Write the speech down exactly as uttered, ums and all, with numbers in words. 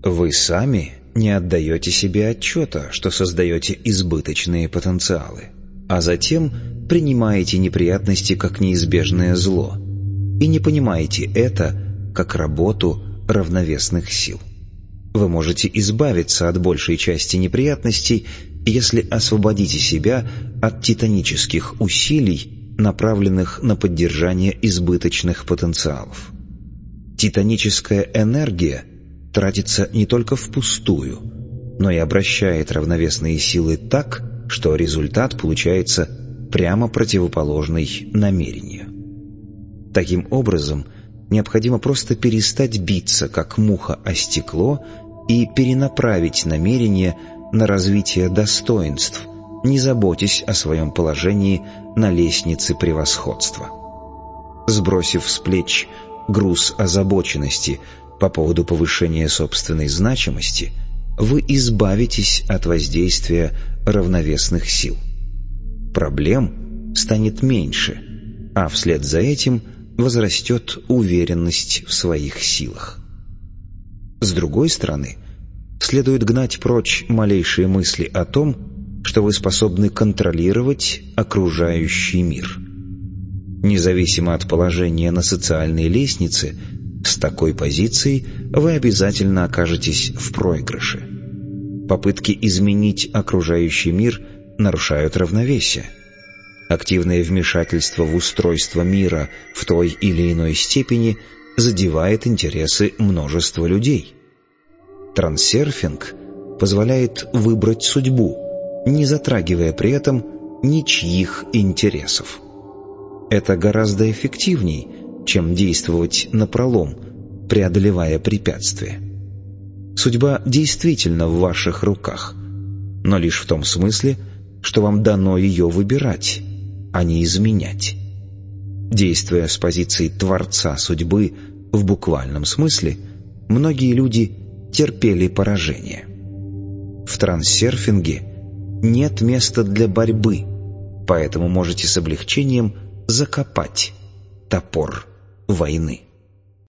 Вы сами не отдаете себе отчета, что создаете избыточные потенциалы, а затем принимаете неприятности как неизбежное зло и не понимаете это как работу равновесных сил. Вы можете избавиться от большей части неприятностей, если освободите себя от титанических усилий, направленных на поддержание избыточных потенциалов. Титаническая энергия тратится не только впустую, но и обращает равновесные силы так, что результат получается прямо противоположный намерению. Таким образом, необходимо просто перестать биться, как муха о стекло, и перенаправить намерение на развитие достоинств, не заботясь о своем положении на лестнице превосходства. Сбросив с плеч груз озабоченности по поводу повышения собственной значимости, вы избавитесь от воздействия равновесных сил. Проблем станет меньше, а вслед за этим возрастет уверенность в своих силах. С другой стороны, следует гнать прочь малейшие мысли о том, что вы способны контролировать окружающий мир. Независимо от положения на социальной лестнице, с такой позицией вы обязательно окажетесь в проигрыше. Попытки изменить окружающий мир нарушают равновесие. Активное вмешательство в устройство мира в той или иной степени задевает интересы множества людей. Трансерфинг позволяет выбрать судьбу, не затрагивая при этом ничьих интересов. Это гораздо эффективней, чем действовать напролом, преодолевая препятствия. Судьба действительно в ваших руках, но лишь в том смысле, что вам дано ее выбирать, а не изменять. Действуя с позиции Творца судьбы в буквальном смысле, многие люди терпели поражение. В трансерфинге нет места для борьбы, поэтому можете с облегчением закопать топор войны.